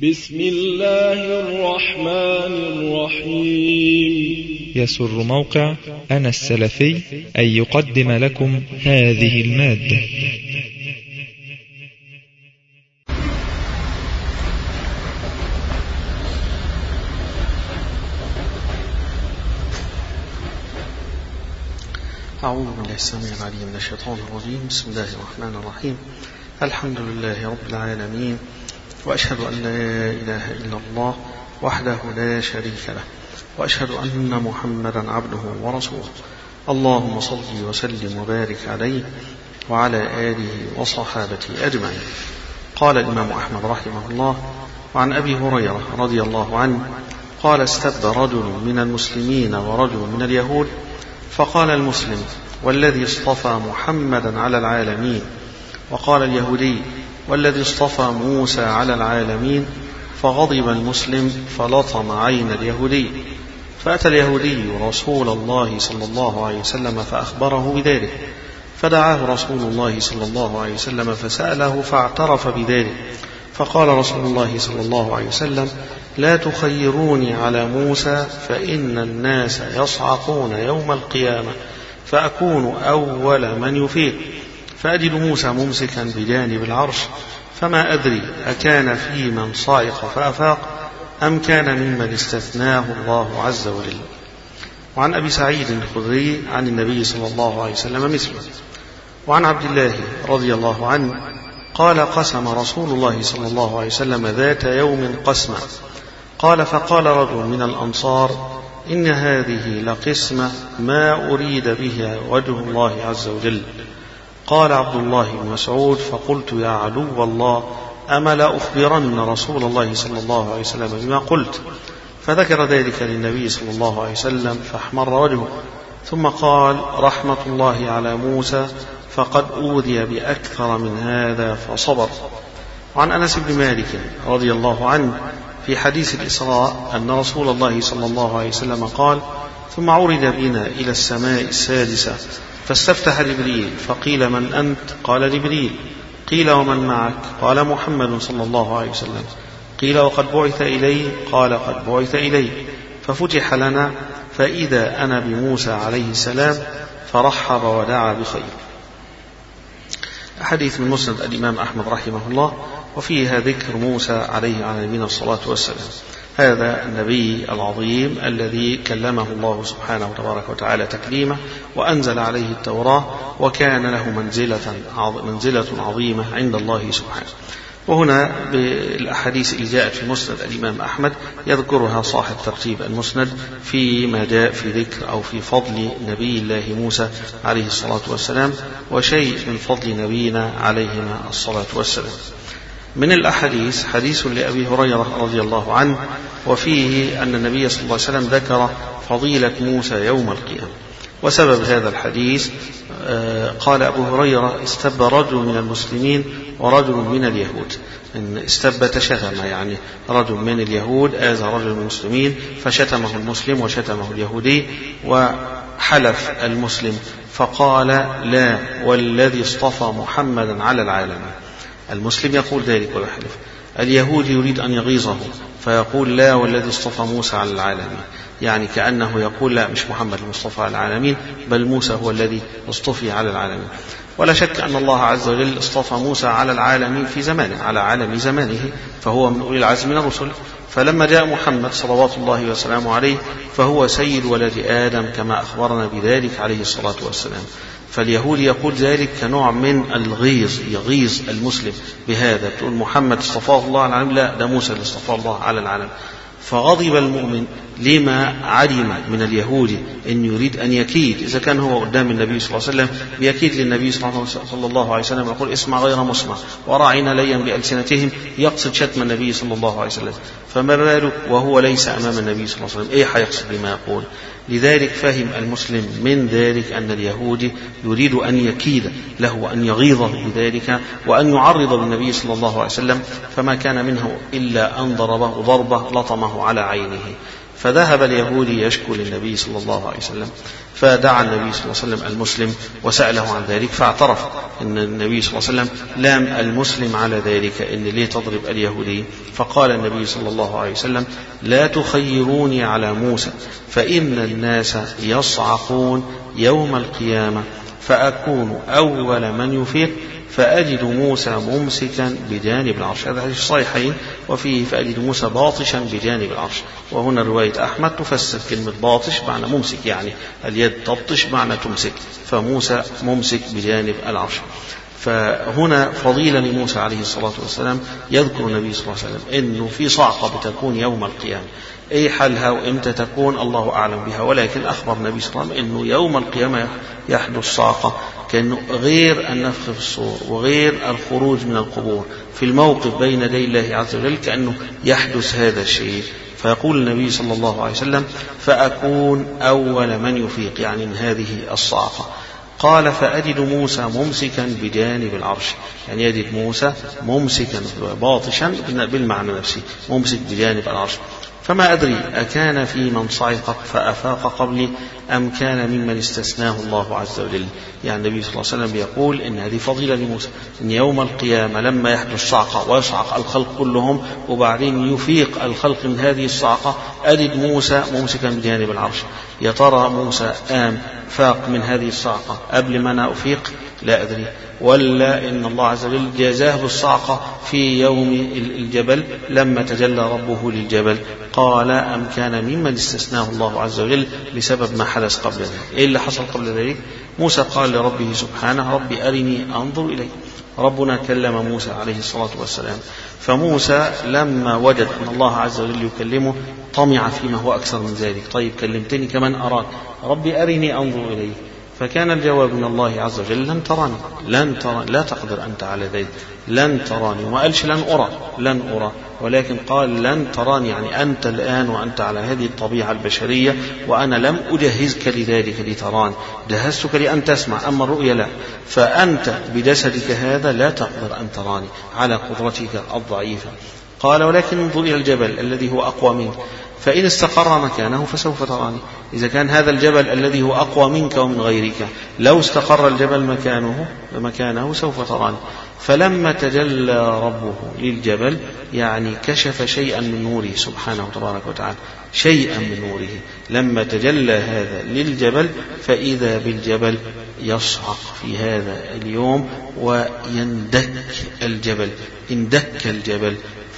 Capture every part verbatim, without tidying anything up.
بسم الله الرحمن الرحيم. يسر موقع أنا السلفي أن يقدم لكم هذه المادة. أعوذ بالله السميع العليم من الشيطان الرجيم. بسم الله الرحمن الرحيم. الحمد لله رب العالمين، وأشهد أن لا إله إلا الله وحده لا شريك له، وأشهد أن محمدا عبده ورسوله. اللهم صل وسلم وبارك عليه وعلى آله وصحابته أجمعين. قال الإمام أحمد رحمه الله: وعن أبي هريرة رضي الله عنه قال: استب رجل من المسلمين ورجل من اليهود، فقال المسلم: والذي اصطفى محمدا على العالمين. وقال اليهودي: والذي اصطفى موسى على العالمين. فغضب المسلم فلطم عين اليهودي. فأتى اليهودي رسول الله صلى الله عليه وسلم فأخبره بذلك، فدعاه رسول الله صلى الله عليه وسلم فسأله فاعترف بذلك. فقال رسول الله صلى الله عليه وسلم: لا تخيروني على موسى، فإن الناس يصعقون يوم القيامة فأكون أول من يفيق. فأجد موسى ممسكا بجانب العرش، فما أدري أكان في من صعق فأفاق أم كان ممن استثناه الله عز وجل. وعن أبي سعيد الخدري عن النبي صلى الله عليه وسلم مثله. وعن عبد الله رضي الله عنه قال: قسم رسول الله صلى الله عليه وسلم ذات يوم قسمة، قال: فقال رجل من الأنصار: إن هذه لقسمة ما أريد بها وجه الله عز وجل. قال عبد الله بن مسعود: فقلت: يا عدو الله، أما لا أخبرن رسول الله صلى الله عليه وسلم بما قلت؟ فذكر ذلك للنبي صلى الله عليه وسلم فاحمر وجهه، ثم قال: رحمة الله على موسى، فقد أوذي بأكثر من هذا فصبر. وعن أنس بن مالك رضي الله عنه في حديث الإسراء أن رسول الله صلى الله عليه وسلم قال: ثم عرج بنا إلى السماء السادسة، فاستفتح جبريل، فقيل: من أنت؟ قال: جبريل. قيل: ومن معك؟ قال: محمد صلى الله عليه وسلم. قيل: وقد بعث إليه؟ قال: قد بعث إليه. ففتح لنا، فإذا أنا بموسى عليه السلام، فرحب ودعا بخير. حديث من مسند الإمام أحمد رحمه الله، وفيها ذكر موسى عليه على نبينا الصلاة والسلام. هذا النبي العظيم الذي كلمه الله سبحانه وتبارك وتعالى تكليمه، وأنزل عليه التوراة، وكان له منزلة منزلة عظيمة عند الله سبحانه. وهنا بالأحاديث اللي جاءت في مسند الإمام أحمد يذكرها صاحب ترتيب المسند فيما جاء في ذكر أو في فضل نبي الله موسى عليه الصلاة والسلام، وشيء من فضل نبينا عليهما الصلاة والسلام. من الأحاديث حديث لأبي هريرة رضي الله عنه، وفيه أن النبي صلى الله عليه وسلم ذكر فضيلة موسى يوم القيامة. وسبب هذا الحديث قال أبو هريرة: استب رجل من المسلمين ورجل من اليهود. إن استب تشتم، يعني رجل من اليهود آذى رجل من المسلمين فشتمه المسلم وشتمه اليهودي، وحلف المسلم فقال: لا، والذي اصطفى محمدا على العالمين. المسلم يقول ذلك ويحلف. اليهود يريد أن يغيظه فيقول: لا، والذي اصطفى موسى على العالمين، يعني كأنه يقول: لا، مش محمد المصطفى على العالمين، بل موسى هو الذي اصطفي على العالمين. ولا شك أن الله عز وجل اصطفى موسى على العالمين في زمانه، على عالم زمانه، فهو من أولي العزم من الرسل. فلما جاء محمد صلوات الله وسلامه عليه فهو سيد ولد آدم كما أخبرنا بذلك عليه الصلاة والسلام. فاليهود يقول ذلك كنوع من الغيظ، يغيظ المسلم بهذا، تقول محمد اصطفاه الله على العالم، لا، ده موسى اللي اصطفاه الله على العالم. فغضب المؤمن لما علم من اليهود أن يريد أن يكيد. إذا كان هو قدام النبي صلى الله عليه وسلم بيكيد للنبي صلى الله عليه وسلم، يقول: اسمع غير مسمع، وراعنا ليا بألسنتهم، يقصد شتم النبي صلى الله عليه وسلم، فما بالك وهو ليس أمام النبي صلى الله عليه وسلم؟ إيه حيقصد بما يقول؟ لذلك فهم المسلم من ذلك أن اليهودي يريد أن يكيد له وأن يغيظه بذلك وأن يعرض بالنبي صلى الله عليه وسلم، فما كان منه إلا أن ضربه ضربة لطمه على عينه. فذهب اليهودي يشكو للنبي صلى الله عليه وسلم، فدعا النبي صلى الله عليه وسلم المسلم وسأله عن ذلك، فاعترف أن النبي صلى الله عليه وسلم لام المسلم على ذلك، إن ليه تضرب اليهودي؟ فقال النبي صلى الله عليه وسلم: لا تخيروني على موسى، فإن الناس يصعقون يوم القيامة فأكون أول من يفيق فأجد موسى ممسكا بجانب العرش. هذا حديث صحيحين، وفيه فأجد موسى باطشا بجانب العرش. وهنا رواية أحمد تفسر كلمة باطش معنى ممسك، يعني اليد تبطش معنى تمسك، فموسى ممسك بجانب العرش. فهنا فضيلة لموسى عليه الصلاة والسلام. يذكر النبي صلى الله عليه وسلم أنه في صعقة بتكون يوم القيامة، أي حالها وإمتى تكون الله أعلم بها، ولكن أخبر النبي صلى الله عليه وسلم أنه يوم القيامة يحدث صعقة، كأنه غير النفخ في الصور وغير الخروج من القبور، في الموقف بين يدي الله عز وجل كأنه يحدث هذا الشيء. فيقول النبي صلى الله عليه وسلم: فأكون أول من يفيق، يعني من هذه الصعقة. قال: فأجد موسى ممسكا بجانب العرش، يعني يجد موسى ممسكا باطشا بالمعنى نفسه، ممسك بجانب العرش. فما أدري أكان في من صعق فأفاق قبلي أم كان ممن استثناه الله عز وجل. يعني النبي صلى الله عليه وسلم يقول إن هذه فضيلة لموسى، إن يوم القيامة لما يحدث صعقة ويصعق الخلق كلهم وبعدين يفيق الخلق من هذه الصعقة، أجد موسى ممسكا بجانب العرش. يا ترى موسى آم فاق من هذه الصعقة قبل ما أنا أفيق؟ لا أدري. ولا إن الله عز وجل جازاه بالصعقة في يوم الجبل لما تجلى ربه للجبل. قال: أم كان ممن استثناه الله عز وجل بسبب ما حدث قبل ذلك. إيه اللي حصل قبل ذلك؟ موسى قال لربه سبحانه: ربي أرني أنظر إليك. ربنا كلم موسى عليه الصلاة والسلام، فموسى لما وجد أن الله عز وجل يكلمه طمع فيما هو أكثر من ذلك. طيب كلمتني كمان أراك، ربي أرني أنظر إليك. فكان الجواب من الله عز وجل: لن تراني، لن تراني، لا تقدر أنت على ذلك، لن تراني. وما قالش لن أرى، لن أرى، ولكن قال لن تراني، يعني أنت الآن وأنت على هذه الطبيعة البشرية، وأنا لم أجهزك لذلك لتراني، جهزتك لأن تسمع، أما الرؤيا لا. فأنت بجسدك هذا لا تقدر أن تراني على قدرتك الضعيفة. قال: ولكن انظر إلى الجبل الذي هو أقوى منك، فإن استقر مكانه فسوف تراني. إذا كان هذا الجبل الذي هو أقوى منك ومن غيرك لو استقر الجبل مكانه مكانه سوف تراني. فلما تجلى ربه للجبل يعني كشف شيئا من نوره سبحانه تبارك وتعالى، شيئا من نوره. لما تجلى هذا للجبل فإذا بالجبل يصعق في هذا اليوم ويندك الجبل، اندك الجبل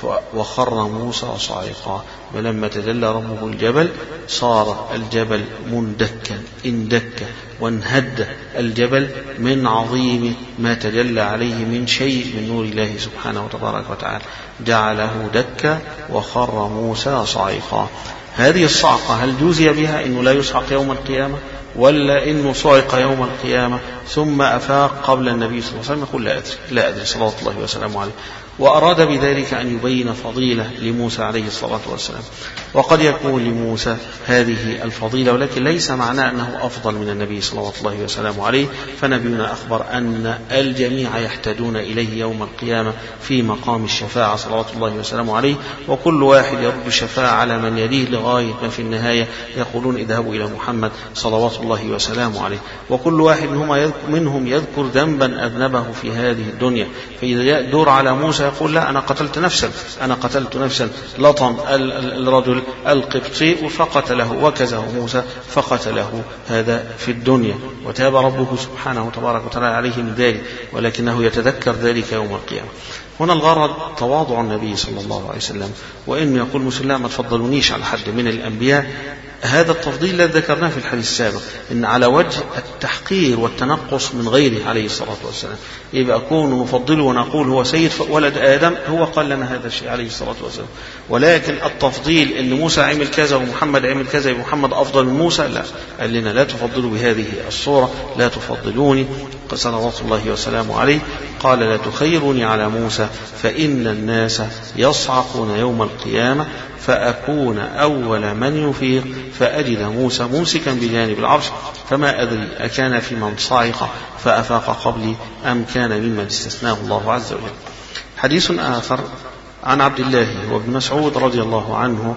وخر موسى صاعقا. ولما تجلى ربه الجبل صار الجبل مندكا، اندك وانهد الجبل من عظيم ما تجلى عليه من شيء من نور الله سبحانه وتبارك وتعالى، جعله دكا وخر موسى صاعقا. هذه الصعقة هل جوزي بها إنه لا يصعق يوم القيامة، ولا إنه صعق يوم القيامة ثم أفاق قبل النبي صلى الله عليه وسلم؟ يقول لا أدري، لا أدري صلوات الله وسلامه عليه. وأراد بذلك أن يبين فضيلة لموسى عليه الصلاة والسلام. وقد يكون لموسى هذه الفضيلة، ولكن ليس معناه أنه أفضل من النبي صلوات الله وسلامه عليه. فنبينا أخبر أن الجميع يحتاجون إليه يوم القيامة في مقام الشفاعة صلوات الله وسلامه عليه، وكل واحد يرد الشفاعة على من يليه لغاية ما في النهاية يقولون اذهبوا إلى محمد صلوات الله وسلامه عليه. وكل واحد منهم يذكر ذنبا أذنبه في هذه الدنيا، فإذا يدور على موسى يقول: لا، أنا قتلت نفسا، أنا قتلت نفسا. لطم الرجل القبطي فقتله، وكزه موسى فقتله، هذا في الدنيا، وتاب ربه سبحانه وتبارك وتعالى عليه من ذلك، ولكنه يتذكر ذلك يوم القيامة. هنا الغرض تواضع النبي صلى الله عليه وسلم، وإنه يقول موسى: لا، ما تفضلونيش على حد من الأنبياء. هذا التفضيل الذي ذكرناه في الحديث السابق، إن على وجه التحقير والتنقص من غيره عليه الصلاة والسلام. يبقى أكون نفضله ونقول هو سيد ولد آدم، هو قال لنا هذا الشيء عليه الصلاة والسلام. ولكن التفضيل إن موسى عمل كذا ومحمد عمل كذا يبقى محمد أفضل من موسى، لا، قال لنا لا تفضلوا بهذه الصورة، لا تفضلوني صلوات الله وسلامه عليه. قال: لا تخيروني على موسى، فإن الناس يصعقون يوم القيامة فأكون أول من يفيق فأجد موسى ممسكا بجانب العرش. فما أدري أكان في من صعق فأفاق قبلي أم كان ممن استثناه الله عز وجل. حديث آخر عن عبد الله وابن مسعود رضي الله عنه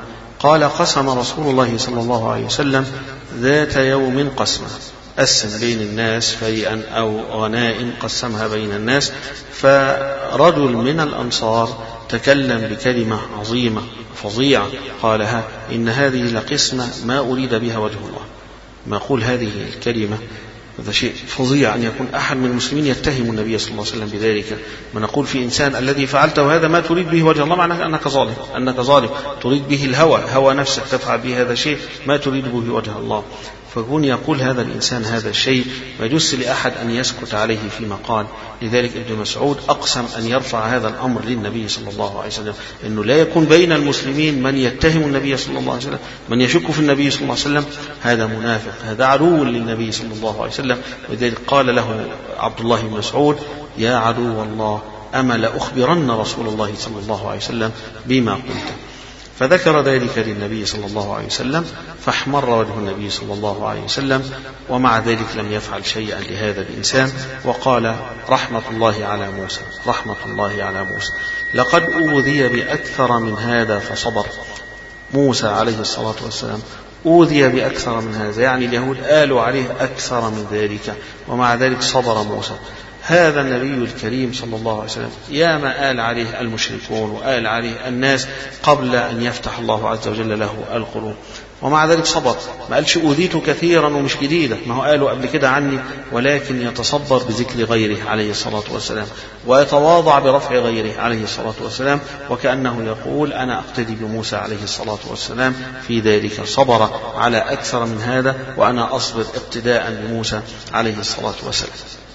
قال قسم رسول الله صلى الله عليه وسلم ذات يوم قسمة، قسم بين الناس فيئا أو غنائم قسمها بين الناس، فرجل من الأنصار تكلم بكلمة عظيمة فظيعة قالها: إن هذه لقسمة ما أريد بها وجه الله. ما أقول هذه الكلمة هذا شيء فظيع أن يكون أحد من المسلمين يتهم النبي صلى الله عليه وسلم بذلك. ما نقول في إنسان الذي فعلته هذا ما تريد به وجه الله، معناه أنك ظالم، أنك ظالم تريد به الهوى، هوى نفسك تفعل به هذا شيء ما تريد به وجه الله. فكون يقول هذا الإنسان هذا الشيء ما يجوز لأحد أن يسكت عليه فيما قال. لذلك ابن مسعود أقسم أن يرفع هذا الأمر للنبي صلى الله عليه وسلم، أنه لا يكون بين المسلمين من يتهم النبي صلى الله عليه وسلم، من يشك في النبي صلى الله عليه وسلم، هذا منافق، هذا عدو للنبي صلى الله عليه وسلم. ولذلك قال له عبد الله بن مسعود: يا عدو الله أما لأخبرن رسول الله صلى الله عليه وسلم بما قلت. فذكر ذلك للنبي صلى الله عليه وسلم، فاحمر وجه النبي صلى الله عليه وسلم، ومع ذلك لم يفعل شيئا لهذا الإنسان، وقال: رحمة الله على موسى، رحمة الله على موسى، لقد أوذي بأكثر من هذا فصبر. موسى عليه الصلاة والسلام أوذي بأكثر من هذا، يعني اليهود آلوا عليه أكثر من ذلك، ومع ذلك صبر موسى. هذا النبي الكريم صلى الله عليه وسلم يا ما آل عليه المشركون وآل عليه الناس قبل أن يفتح الله عز وجل له القلوب، ومع ذلك صبر. ما قالش أوذيت كثيرا ومش جديدة، ما هو قالوا قبل كده عني، ولكن يتصبر بذكر غيره عليه الصلاة والسلام، ويتواضع برفع غيره عليه الصلاة والسلام، وكأنه يقول: أنا أقتدي بموسى عليه الصلاة والسلام في ذلك، صبر على أكثر من هذا وأنا أصبر اقتداء بموسى عليه الصلاة والسلام.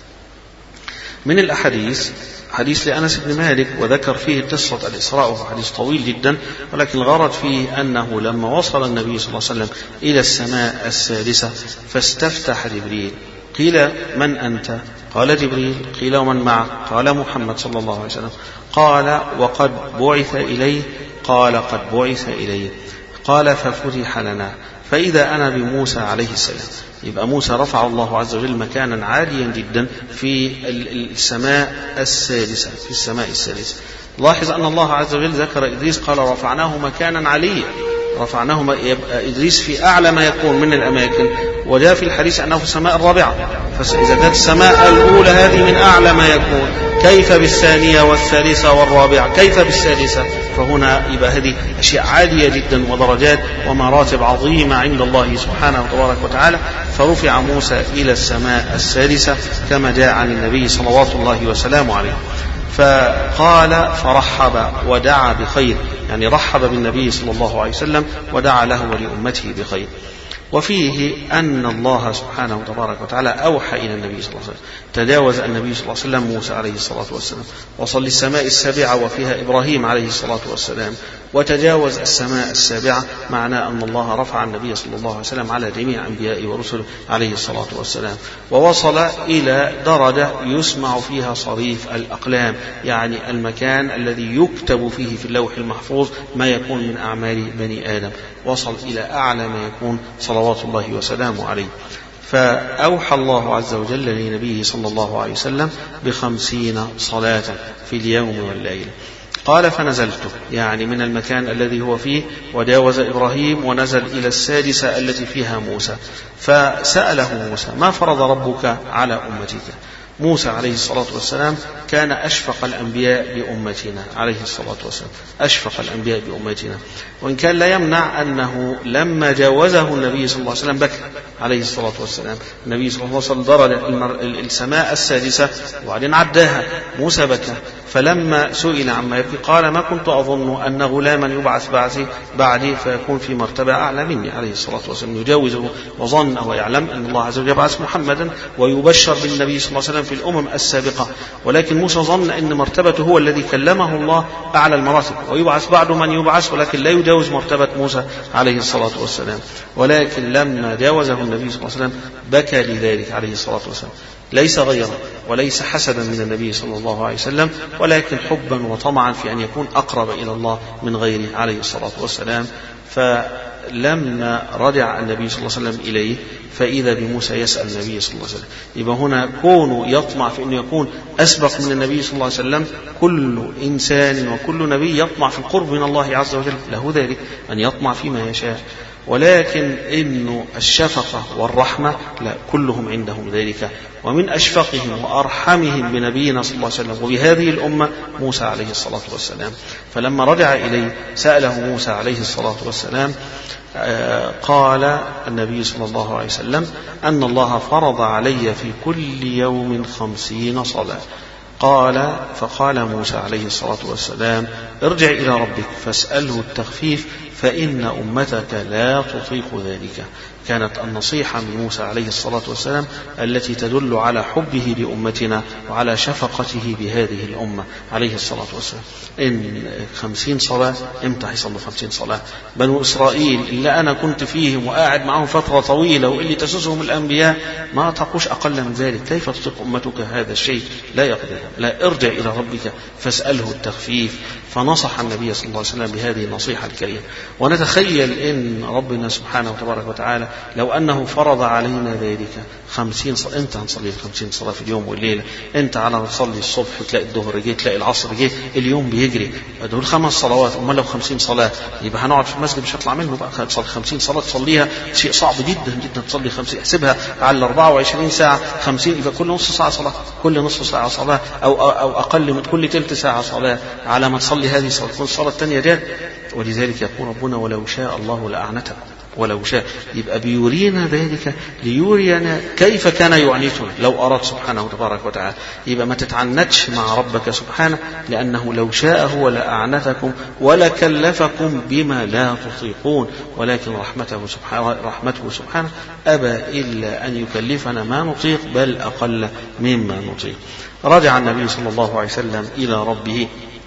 من الأحاديث حديث لأنس بن مالك، وذكر فيه قصة الإسراء، وهو حديث طويل جدا، ولكن الغرض فيه أنه لما وصل النبي صلى الله عليه وسلم إلى السماء السادسة فاستفتح جبريل، قيل: من أنت؟ قال: جبريل. قيل: ومن معه؟ قال: محمد صلى الله عليه وسلم. قال: وقد بعث إليه؟ قال: قد بعث إليه. قال: ففتح لنا، فإذا أنا بموسى عليه السلام. يبقى موسى رفع الله عز وجل مكانا عاليا جدا في السماء السادسة، في السماء السادسة. لاحظ أن الله عز وجل ذكر إدريس، قال: رفعناه مكانا عليا، رفعناه، يبقى إدريس في أعلى ما يكون من الأماكن، وجاء في الحديث أنه في السماء الرابعة. فإذا كانت السماء الأولى هذه من أعلى ما يكون، كيف بالثانية والثالثة والرابعة؟ كيف بالسادسة؟ فهنا يبقى هذه أشياء عالية جدا ودرجات ومراتب عظيمة عند الله سبحانه وتبارك وتعالى. فرفع موسى إلى السماء السادسة كما جاء عن النبي صلوات الله وسلامه عليه. فقال: فرحب ودعا بخير، يعني رحب بالنبي صلى الله عليه وسلم ودعا له ولأمته بخير. وفيه أن الله سبحانه وتبارك وتعالى أوحى إلى النبي صلى الله عليه وسلم، تجاوز النبي صلى الله عليه وسلم موسى عليه الصلاة والسلام، وصل للسماء السابعة وفيها إبراهيم عليه الصلاة والسلام، وتجاوز السماء السابعة، معناه أن الله رفع النبي صلى الله عليه وسلم على جميع أنبيائه ورسله عليه الصلاة والسلام، ووصل إلى درجة يسمع فيها صريف الأقلام، يعني المكان الذي يكتب فيه في اللوح المحفوظ ما يكون من أعمال بني آدم، وصل إلى أعلى ما يكون صلوات الله وسلامه عليه. فأوحى الله عز وجل لنبيه صلى الله عليه وسلم بخمسين صلاة في اليوم والليل. قال: فنزلت، يعني من المكان الذي هو فيه، وجاوز إبراهيم ونزل إلى السادسة التي فيها موسى، فسأله موسى: ما فرض ربك على أمتك؟ موسى عليه الصلاة والسلام كان أشفق الأنبياء بأمتنا عليه الصلاة والسلام، أشفق الأنبياء بأمتنا، وإن كان لا يمنع أنه لما جاوزه النبي صلى الله عليه وسلم بكى عليه الصلاة والسلام. النبي صلى الله عليه وسلم درج السماء السادسة وبعدين عداها، موسى بكى، فلما سئل عما يبكي قال: ما كنت أظن أن غلاما يبعث بعثي بعدي فيكون في مرتبة أعلى مني عليه الصلاة والسلام، يجاوزه، وظن أو يعلم أن الله عز وجل يبعث محمدا ويبشر بالنبي صلى الله عليه وسلم في الأمم السابقة، ولكن موسى ظن أن مرتبته هو الذي كلمه الله أعلى المراتب، ويبعث بعد من يبعث، ولكن لا يجاوز مرتبة موسى عليه الصلاة والسلام. ولكن لما جاوزه النبي صلى الله عليه وسلم بكى لذلك عليه الصلاة والسلام. ليس غيره، وليس حسدا من النبي صلى الله عليه وسلم، ولكن حبا وطمعا في أن يكون أقرب إلى الله من غيره عليه الصلاة والسلام. فلما رجع النبي صلى الله عليه وسلم إليه فإذا بموسى يسأل النبي صلى الله عليه وسلم. يبقى هنا كونه يطمع في أنه يكون أسبق من النبي صلى الله عليه وسلم. كل إنسان وكل نبي يطمع في القرب من الله عز وجل، له ذلك أن يطمع فيما يشاء، ولكن إنه الشفقة والرحمة لا، كلهم عندهم ذلك. ومن أشفقهم وأرحمهم بنبينا صلى الله عليه وسلم وبهذه الأمة موسى عليه الصلاة والسلام. فلما رجع إليه سأله موسى عليه الصلاة والسلام، قال النبي صلى الله عليه وسلم أن الله فرض علي في كل يوم خمسين صلاة. قال فقال موسى عليه الصلاة والسلام ارجع إلى ربك فاسأله التخفيف فإن أمتك لا تطيق ذلك. كانت النصيحة من موسى عليه الصلاة والسلام التي تدل على حبه لأمتنا وعلى شفقته بهذه الأمة عليه الصلاة والسلام. إن خمسين صلاة، امتى حيصلوا خمسين صلاة؟ بنو إسرائيل اللي أنا كنت فيهم وقاعد معهم فترة طويلة واللي تسسهم الأنبياء ما تقوش أقل من ذلك، كيف تطيق أمتك هذا الشيء؟ لا يقدر. لا، ارجع إلى ربك فاسأله التخفيف. فنصح النبي صلى الله عليه وسلم بهذه النصيحة الكريمة. ونتخيل إن ربنا سبحانه وتبارك وتعالى لو أنه فرض علينا ذلك خمسين صلاة، أنت هنصلي الخمسين صلاة في اليوم والليلة، أنت على تصلي الصبح تلاقي الظهر جه تلاقي العصر جه، اليوم بيجري دول خمس صلوات، أما لو خمسين صلاة يبقى هنقعد في المسجد مش هطلع منه بقى. خمسين صلاة تصليها شيء صعب جدا جدا، تصلي خمسين احسبها على الأربعة وعشرين ساعة، خمسين يبقى كل نص ساعة صلاة، كل نص ساعة صلاة، أو أو أقل من كل تلت ساعة صلاة، على ما تصلي هذه الصلاة تكون الصلاة الثانية دي. ولذلك يقول ربنا ولو شاء الله لأعنتكم، ولو شاء، يبقى بيورينا ذلك ليورينا كيف كان يعنتنا لو أراد سبحانه تبارك وتعالى. يبقى ما تتعنتش مع ربك سبحانه، لأنه لو شاء هو لأعنتكم ولكلفكم بما لا تطيقون، ولكن رحمته سبحانه, رحمته سبحانه أبى إلا أن يكلفنا ما نطيق بل أقل مما نطيق. رجع النبي صلى الله عليه وسلم إلى ربه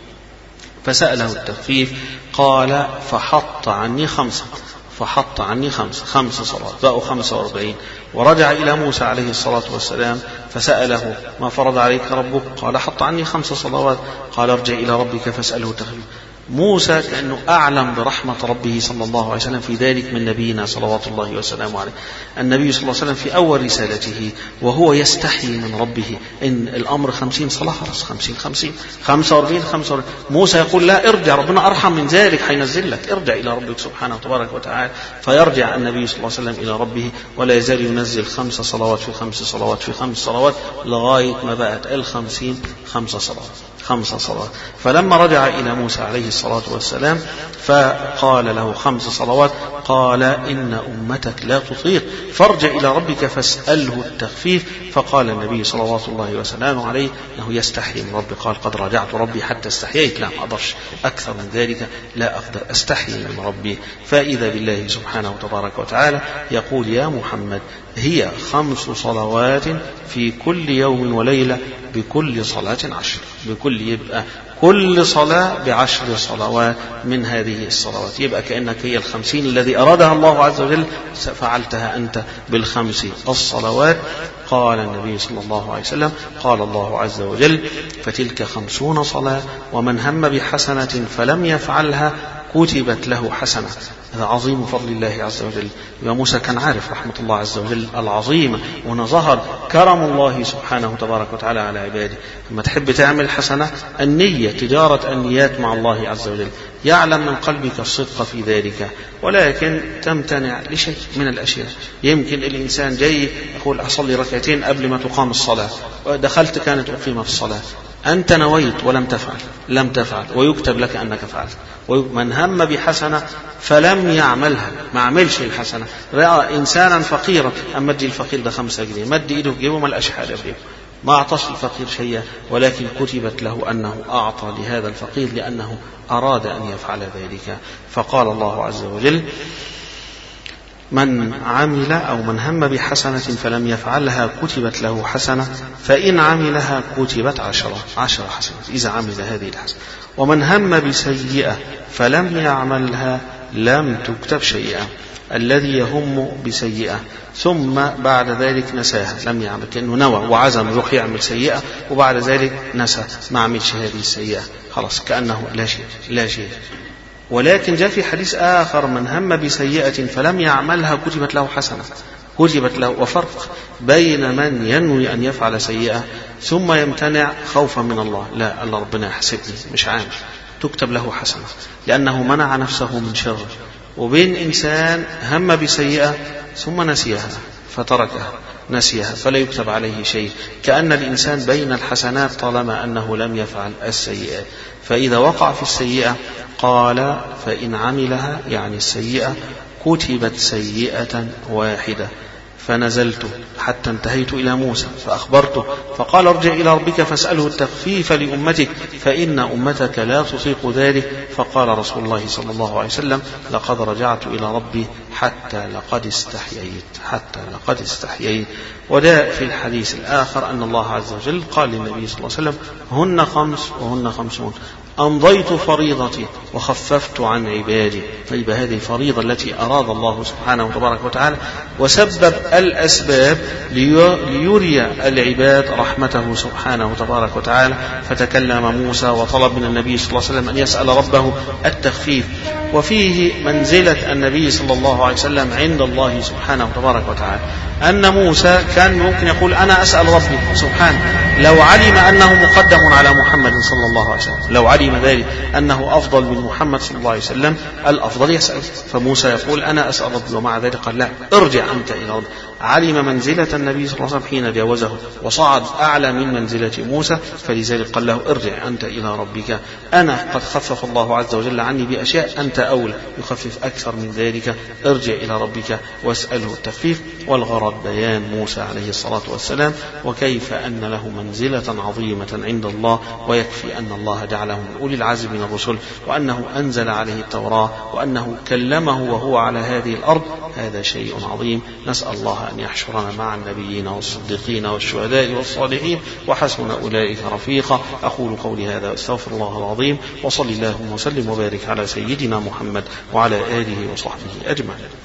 فسأله التخفيف. قال فحط عني خمسة فحط عني خمس خمس صلوات بقوا خمسة وأربعين. ورجع إلى موسى عليه الصلاة والسلام فسأله ما فرض عليك ربك؟ قال حط عني خمس صلوات. قال ارجع إلى ربك فاسأله التخفيف. موسى كأنه أعلم برحمة ربه صلى الله عليه وسلم في ذلك من نبينا صلوات الله وسلامه عليه. النبي صلى الله عليه وسلم في أول رسالته وهو يستحي من ربه إن الأمر خمسين صلاة، خلاص خمسين خمسين خمسة وأربعين خمسة وأربعين. موسى يقول لا، ارجع، ربنا أرحم من ذلك، حينزل لك، ارجع إلى ربك سبحانه وتبارك وتعالى. فيرجع النبي صلى الله عليه وسلم إلى ربه ولا يزال ينزل خمس صلوات في خمس صلوات في خمس صلوات لغاية ما بقت الخمسين خمس صلوات خمس صلوات. فلما رجع إلى موسى عليه الصلاة والسلام فقال له خمس صلوات. قال إن أمتك لا تطيق فارجع إلى ربك فاسأله التخفيف. فقال النبي صلى الله عليه وسلم عليه أنه يستحي من ربي. قال قد رجعت ربي حتى استحييت، لا أقدرش أكثر من ذلك، لا أقدر أستحي من ربي. فإذا بالله سبحانه وتبارك وتعالى يقول يا محمد هي خمس صلوات في كل يوم وليلة بكل صلاة عشر، بكل يبقى كل صلاة بعشر صلوات من هذه الصلوات. يبقى كأنك هي الخمسين الذي أرادها الله عز وجل فعلتها أنت بالخمس الصلوات. قال النبي صلى الله عليه وسلم قال الله عز وجل فتلك خمسون صلاة ومن هم بحسنة فلم يفعلها كتبت له حسنة. هذا عظيم فضل الله عز وجل. وموسى كان عارف رحمة الله عز وجل العظيمة، ونظهر كرم الله سبحانه تبارك وتعالى على عباده. لما تحب تعمل حسنة، النية تجارة النيات مع الله عز وجل، يعلم من قلبك الصدق في ذلك، ولكن تمتنع لشيء من الأشياء. يمكن الإنسان جاي يقول أصلي ركعتين قبل ما تقام الصلاة، ودخلت كانت أقيمت الصلاة، أنت نويت ولم تفعل لم تفعل ويكتب لك أنك فعلت. ومن هم بحسنة فلم يعملها، ما عملش الحسنة، رأى إنسانا فقيرا أما ادي الفقير ده خمسة جنيه، مد إيده في جيبه ما لقاش حاجة في جيبه، ما أعطاش الفقير شيئا، ولكن كتبت له أنه أعطى لهذا الفقير لأنه أراد أن يفعل ذلك. فقال الله عز وجل من عمل أو من هم بحسنة فلم يفعلها كتبت له حسنة فإن عملها كتبت عشرة عشرة حسنة إذا عمل هذه الحسنة. ومن هم بسيئة فلم يعملها لم تكتب شيئا. الذي يهم بسيئة ثم بعد ذلك نساها، لم يعمل، كأنه نوى وعزم يروح يعمل سيئة وبعد ذلك نسى ما عملش هذه السيئة، خلاص كأنه لا شيء لا شيء. ولكن جاء في حديث آخر: من هم بسيئة فلم يعملها كتبت له حسنة، كتبت له. وفرق بين من ينوي أن يفعل سيئة ثم يمتنع خوفا من الله، لا الله ربنا يحسبني مش عامل، تكتب له حسنة لأنه منع نفسه من شر، وبين إنسان هم بسيئة ثم نسيها فتركها نسيها فلا يكتب عليه شيء، كأن الإنسان بين الحسنات طالما أنه لم يفعل السيئات. فإذا وقع في السيئة قال: فإن عملها يعني السيئة كتبت سيئة واحدة. فنزلت حتى انتهيت إلى موسى فأخبرته فقال: ارجع إلى ربك فاسأله التخفيف لأمتك فإن أمتك لا تطيق ذلك. فقال رسول الله صلى الله عليه وسلم: لقد رجعت إلى ربي حتى لقد استحييت حتى لقد استحييت. وده في الحديث الآخر أن الله عز وجل قال للنبي صلى الله عليه وسلم: هن خمس وهن خمسون، أمضيت فريضتي وخففت عن عبادي. طيب هذه الفريضة التي أراد الله سبحانه وتبارك وتعالى وسبب الأسباب ليري العباد رحمته سبحانه وتبارك وتعالى. فتكلم موسى وطلب من النبي صلى الله عليه وسلم أن يسأل ربه التخفيف، وفيه منزلة النبي صلى الله عليه وسلم عند الله سبحانه وتبارك وتعالى. أن موسى كان ممكن يقول: أنا أسأل ربي سبحانه، لو علم أنه مقدم على محمد صلى الله عليه وسلم، لو علم ذلك أنه أفضل من محمد صلى الله عليه وسلم الأفضل يسأل. فموسى يقول: أنا أسأل ربي، ومع ذلك قال: لا، ارجع أنت إلى ربي. علم منزلة النبي صلى الله عليه وسلم حين جاوزه وصعد أعلى من منزلة موسى، فلذلك قال له: ارجع أنت إلى ربك، أنا قد خفف الله عز وجل عني بأشياء، أنت أولى يخفف أكثر من ذلك، ارجع إلى ربك واسأله التخفيف. والغرض بيان موسى عليه الصلاة والسلام وكيف أن له منزلة عظيمة عند الله، ويكفي أن الله جعله من أولي العزم من الرسل، وأنه أنزل عليه التوراة، وأنه كلمه وهو على هذه الأرض. هذا شيء عظيم. نسأل الله أن يحشرنا مع النبيين والصديقين والشهداء والصالحين وحسن أولئك رفيقا. أقول قولي هذا واستغفر الله العظيم، وصلى الله وسلم وبارك على سيدنا محمد وعلى آله وصحبه أجمعين.